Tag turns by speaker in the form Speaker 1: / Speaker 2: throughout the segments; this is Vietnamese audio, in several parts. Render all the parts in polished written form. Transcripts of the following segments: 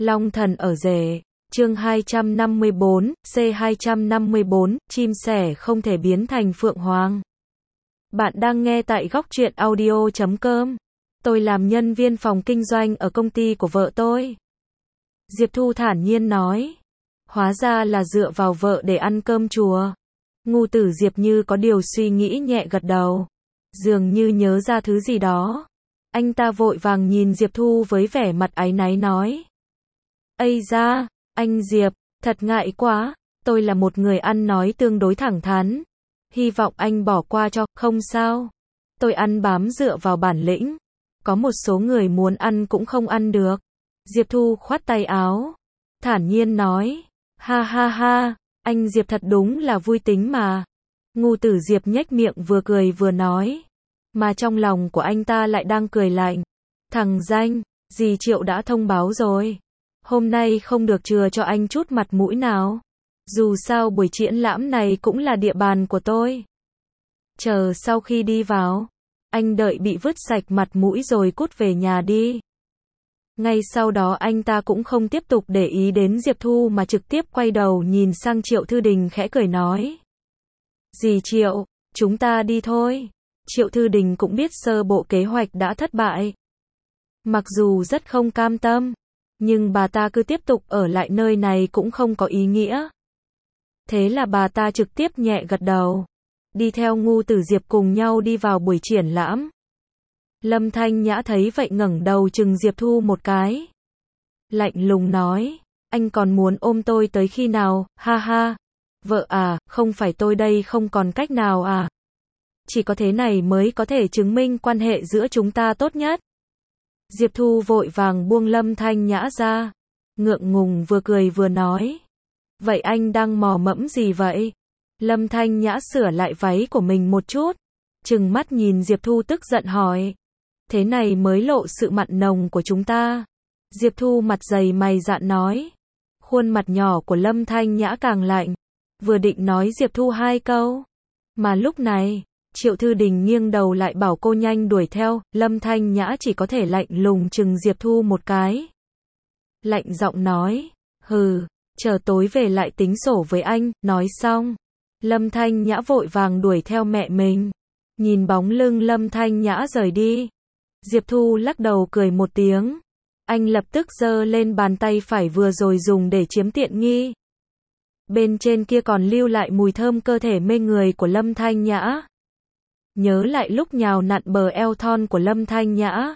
Speaker 1: Long thần ở rể, chương 254, C254, chim sẻ không thể biến thành phượng hoàng. Bạn đang nghe tại góc truyện audio.com. Tôi làm nhân viên phòng kinh doanh ở công ty của vợ tôi. Diệp Thu thản nhiên nói. Hóa ra là dựa vào vợ để ăn cơm chùa. Ngu tử Diệp như có điều suy nghĩ nhẹ gật đầu. Dường như nhớ ra thứ gì đó. Anh ta vội vàng nhìn Diệp Thu với vẻ mặt áy náy nói. Ây da, anh Diệp, thật ngại quá, tôi là một người ăn nói tương đối thẳng thắn. Hy vọng anh bỏ qua cho, không sao. Tôi ăn bám dựa vào bản lĩnh. Có một số người muốn ăn cũng không ăn được. Diệp Thu khoát tay áo. Thản nhiên nói. Ha ha ha, anh Diệp thật đúng là vui tính mà. Ngu tử Diệp nhếch miệng vừa cười vừa nói. Mà trong lòng của anh ta lại đang cười lạnh. Thằng danh, dì Triệu đã thông báo rồi. Hôm nay không được chừa cho anh chút mặt mũi nào. Dù sao buổi triển lãm này cũng là địa bàn của tôi. Chờ sau khi đi vào, anh đợi bị vứt sạch mặt mũi rồi cút về nhà đi. Ngay sau đó anh ta cũng không tiếp tục để ý đến Diệp Thu mà trực tiếp quay đầu nhìn sang Triệu Thư Đình khẽ cười nói. Dì Triệu, chúng ta đi thôi. Triệu Thư Đình cũng biết sơ bộ kế hoạch đã thất bại. Mặc dù rất không cam tâm, nhưng bà ta cứ tiếp tục ở lại nơi này cũng không có ý nghĩa. Thế là bà ta trực tiếp nhẹ gật đầu. Đi theo Ngu tử Diệp cùng nhau đi vào buổi triển lãm. Lâm Thanh Nhã thấy vậy ngẩng đầu chừng Diệp Thu một cái. Lạnh lùng nói, anh còn muốn ôm tôi tới khi nào, ha ha. Vợ à, không phải tôi đây không còn cách nào à. Chỉ có thế này mới có thể chứng minh quan hệ giữa chúng ta tốt nhất. Diệp Thu vội vàng buông Lâm Thanh Nhã ra. Ngượng ngùng vừa cười vừa nói. Vậy anh đang mò mẫm gì vậy? Lâm Thanh Nhã sửa lại váy của mình một chút. Trừng mắt nhìn Diệp Thu tức giận hỏi. Thế này mới lộ sự mặn nồng của chúng ta. Diệp Thu mặt dày mày dạn nói. Khuôn mặt nhỏ của Lâm Thanh Nhã càng lạnh. Vừa định nói Diệp Thu hai câu. Mà lúc này, Triệu Thư Đình nghiêng đầu lại bảo cô nhanh đuổi theo. Lâm Thanh Nhã chỉ có thể lạnh lùng chừng Diệp Thu một cái. Lạnh giọng nói. Hừ, chờ tối về lại tính sổ với anh. Nói xong, Lâm Thanh Nhã vội vàng đuổi theo mẹ mình. Nhìn bóng lưng Lâm Thanh Nhã rời đi, Diệp Thu lắc đầu cười một tiếng. Anh lập tức giơ lên bàn tay phải vừa rồi dùng để chiếm tiện nghi. Bên trên kia còn lưu lại mùi thơm cơ thể mê người của Lâm Thanh Nhã. Nhớ lại lúc nhào nặn bờ eo thon của Lâm Thanh Nhã.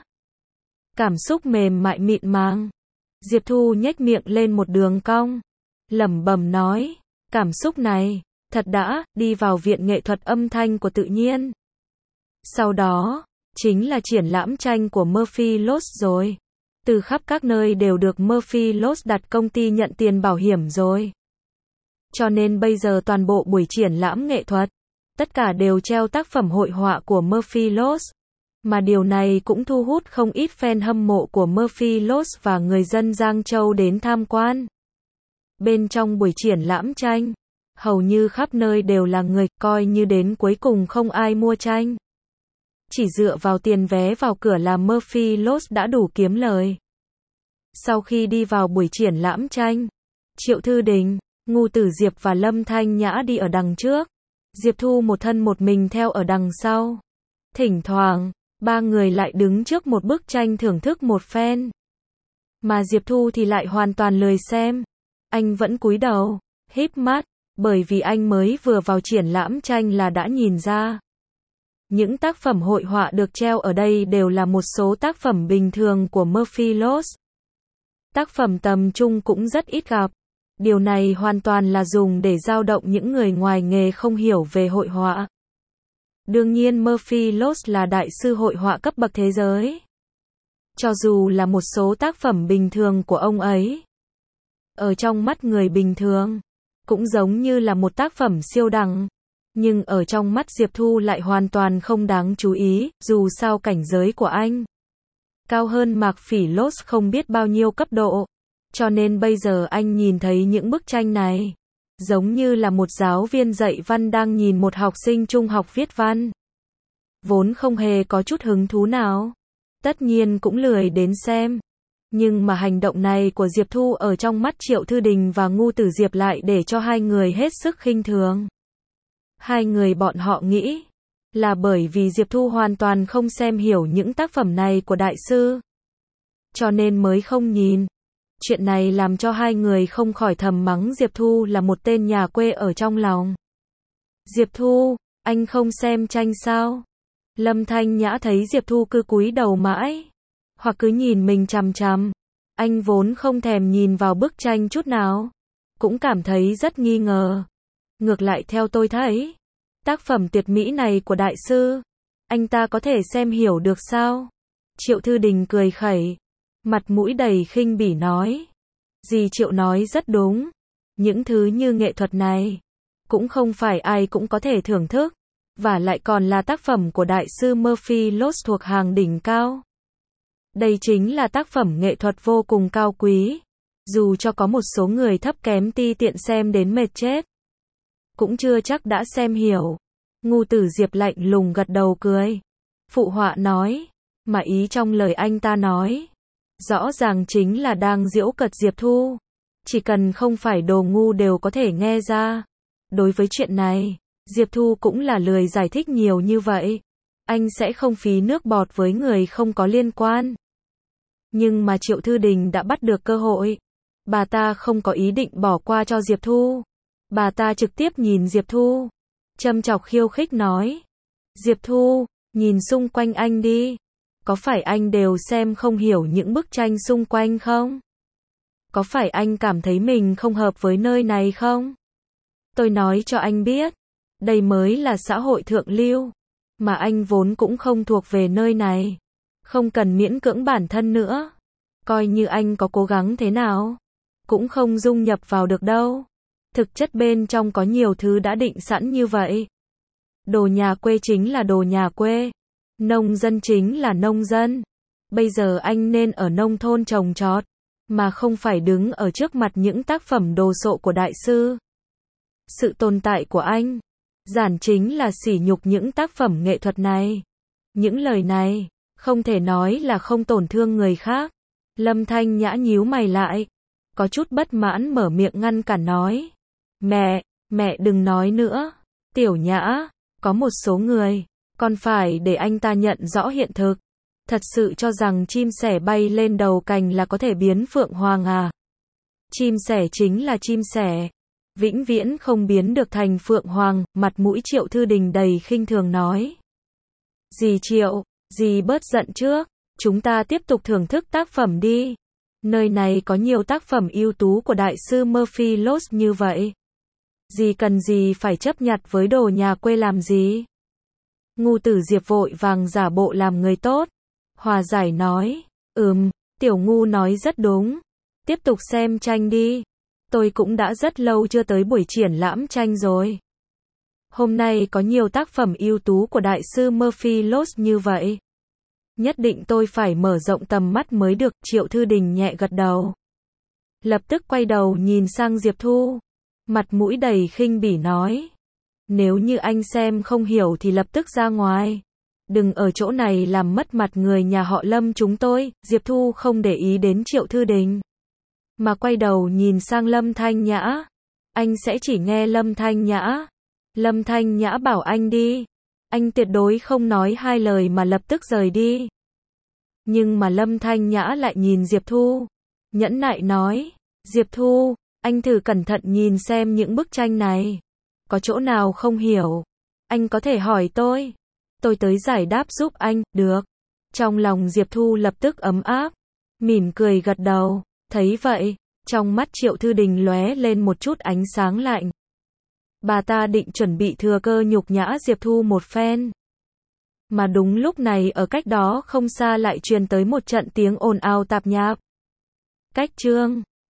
Speaker 1: Cảm xúc mềm mại mịn màng. Diệp Thu nhếch miệng lên một đường cong. Lẩm bẩm nói, cảm xúc này, thật đã, đi vào viện nghệ thuật âm thanh của tự nhiên. Sau đó, chính là triển lãm tranh của Murphy Loss rồi. Từ khắp các nơi đều được Murphy Loss đặt công ty nhận tiền bảo hiểm rồi. Cho nên bây giờ toàn bộ buổi triển lãm nghệ thuật, tất cả đều treo tác phẩm hội họa của Murphy Loss. Mà điều này cũng thu hút không ít fan hâm mộ của Murphy Loss và người dân Giang Châu đến tham quan. Bên trong buổi triển lãm tranh, hầu như khắp nơi đều là người, coi như đến cuối cùng không ai mua tranh. Chỉ dựa vào tiền vé vào cửa là Murphy Loss đã đủ kiếm lời. Sau khi đi vào buổi triển lãm tranh, Triệu Thư Đình, Ngu tử Diệp và Lâm Thanh Nhã đi ở đằng trước. Diệp Thu một thân một mình theo ở đằng sau. Thỉnh thoảng, ba người lại đứng trước một bức tranh thưởng thức một phen. Mà Diệp Thu thì lại hoàn toàn lười xem. Anh vẫn cúi đầu, híp mắt, bởi vì anh mới vừa vào triển lãm tranh là đã nhìn ra. Những tác phẩm hội họa được treo ở đây đều là một số tác phẩm bình thường của Murphy Loss. Tác phẩm tầm trung cũng rất ít gặp. Điều này hoàn toàn là dùng để dao động những người ngoài nghề không hiểu về hội họa. Đương nhiên Murphy Loss là đại sư hội họa cấp bậc thế giới. Cho dù là một số tác phẩm bình thường của ông ấy, ở trong mắt người bình thường, cũng giống như là một tác phẩm siêu đẳng. Nhưng ở trong mắt Diệp Thu lại hoàn toàn không đáng chú ý, dù sao cảnh giới của anh cao hơn Mạc Phỉ Loss không biết bao nhiêu cấp độ. Cho nên bây giờ anh nhìn thấy những bức tranh này, giống như là một giáo viên dạy văn đang nhìn một học sinh trung học viết văn. Vốn không hề có chút hứng thú nào. Tất nhiên cũng lười đến xem. Nhưng mà hành động này của Diệp Thu ở trong mắt Triệu Thư Đình và Ngu Tử Diệp lại để cho hai người hết sức khinh thường. Hai người bọn họ nghĩ là bởi vì Diệp Thu hoàn toàn không xem hiểu những tác phẩm này của đại sư, cho nên mới không nhìn. Chuyện này làm cho hai người không khỏi thầm mắng Diệp Thu là một tên nhà quê ở trong lòng. Diệp Thu, anh không xem tranh sao? Lâm Thanh Nhã thấy Diệp Thu cứ cúi đầu mãi, hoặc cứ nhìn mình chằm chằm. Anh vốn không thèm nhìn vào bức tranh chút nào, cũng cảm thấy rất nghi ngờ. Ngược lại theo tôi thấy, tác phẩm tuyệt mỹ này của đại sư, anh ta có thể xem hiểu được sao? Triệu Thư Đình cười khẩy, mặt mũi đầy khinh bỉ nói. Dì Triệu nói rất đúng, những thứ như nghệ thuật này, cũng không phải ai cũng có thể thưởng thức, và lại còn là tác phẩm của đại sư Murphy Lose thuộc hàng đỉnh cao. Đây chính là tác phẩm nghệ thuật vô cùng cao quý, dù cho có một số người thấp kém ti tiện xem đến mệt chết, cũng chưa chắc đã xem hiểu. Ngu Tử Diệp lạnh lùng gật đầu cười, phụ họa nói, mà ý trong lời anh ta nói, rõ ràng chính là đang giễu cợt Diệp Thu. Chỉ cần không phải đồ ngu đều có thể nghe ra. Đối với chuyện này, Diệp Thu cũng là lười giải thích nhiều như vậy. Anh sẽ không phí nước bọt với người không có liên quan. Nhưng mà Triệu Thư Đình đã bắt được cơ hội. Bà ta không có ý định bỏ qua cho Diệp Thu. Bà ta trực tiếp nhìn Diệp Thu, châm chọc khiêu khích nói. Diệp Thu, nhìn xung quanh anh đi. Có phải anh đều xem không hiểu những bức tranh xung quanh không? Có phải anh cảm thấy mình không hợp với nơi này không? Tôi nói cho anh biết, đây mới là xã hội thượng lưu, mà anh vốn cũng không thuộc về nơi này. Không cần miễn cưỡng bản thân nữa. Coi như anh có cố gắng thế nào, cũng không dung nhập vào được đâu. Thực chất bên trong có nhiều thứ đã định sẵn như vậy. Đồ nhà quê chính là đồ nhà quê. Nông dân chính là nông dân. Bây giờ anh nên ở nông thôn trồng trọt, mà không phải đứng ở trước mặt những tác phẩm đồ sộ của đại sư. Sự tồn tại của anh, giản chính là sỉ nhục những tác phẩm nghệ thuật này. Những lời này, không thể nói là không tổn thương người khác. Lâm Thanh Nhã nhíu mày lại, có chút bất mãn mở miệng ngăn cản nói. Mẹ đừng nói nữa. Tiểu Nhã, có một số người, còn phải để anh ta nhận rõ hiện thực. Thật sự cho rằng chim sẻ bay lên đầu cành là có thể biến phượng hoàng à? Chim sẻ chính là chim sẻ, vĩnh viễn không biến được thành phượng hoàng. Mặt mũi Triệu Thư Đình đầy khinh thường nói. Dì Triệu, dì bớt giận trước, chúng ta tiếp tục thưởng thức tác phẩm đi. Nơi này có nhiều tác phẩm ưu tú của đại sư Murphy Lose như vậy. Dì cần gì phải chấp nhặt với đồ nhà quê làm gì? Ngu Tử Diệp vội vàng giả bộ làm người tốt, hòa giải nói, Tiểu Ngu nói rất đúng, tiếp tục xem tranh đi. Tôi cũng đã rất lâu chưa tới buổi triển lãm tranh rồi. Hôm nay có nhiều tác phẩm ưu tú của đại sư Murphy Lose như vậy. Nhất định tôi phải mở rộng tầm mắt mới được. Triệu Thư Đình nhẹ gật đầu, lập tức quay đầu nhìn sang Diệp Thu, mặt mũi đầy khinh bỉ nói. Nếu như anh xem không hiểu thì lập tức ra ngoài. Đừng ở chỗ này làm mất mặt người nhà họ Lâm chúng tôi. Diệp Thu không để ý đến Triệu Thư Đình, mà quay đầu nhìn sang Lâm Thanh Nhã. Anh sẽ chỉ nghe Lâm Thanh Nhã. Lâm Thanh Nhã bảo anh đi. Anh tuyệt đối không nói hai lời mà lập tức rời đi. Nhưng mà Lâm Thanh Nhã lại nhìn Diệp Thu, nhẫn nại nói. Diệp Thu, anh thử cẩn thận nhìn xem những bức tranh này. Có chỗ nào không hiểu, anh có thể hỏi tôi tới giải đáp giúp anh. Được. Trong lòng Diệp Thu lập tức ấm áp, mỉm cười gật đầu. Thấy vậy, trong mắt Triệu Thư Đình lóe lên một chút ánh sáng lạnh. Bà ta định chuẩn bị thừa cơ nhục nhã Diệp Thu một phen. Mà đúng lúc này ở cách đó không xa lại truyền tới một trận tiếng ồn ào tạp nhạp. Cách chương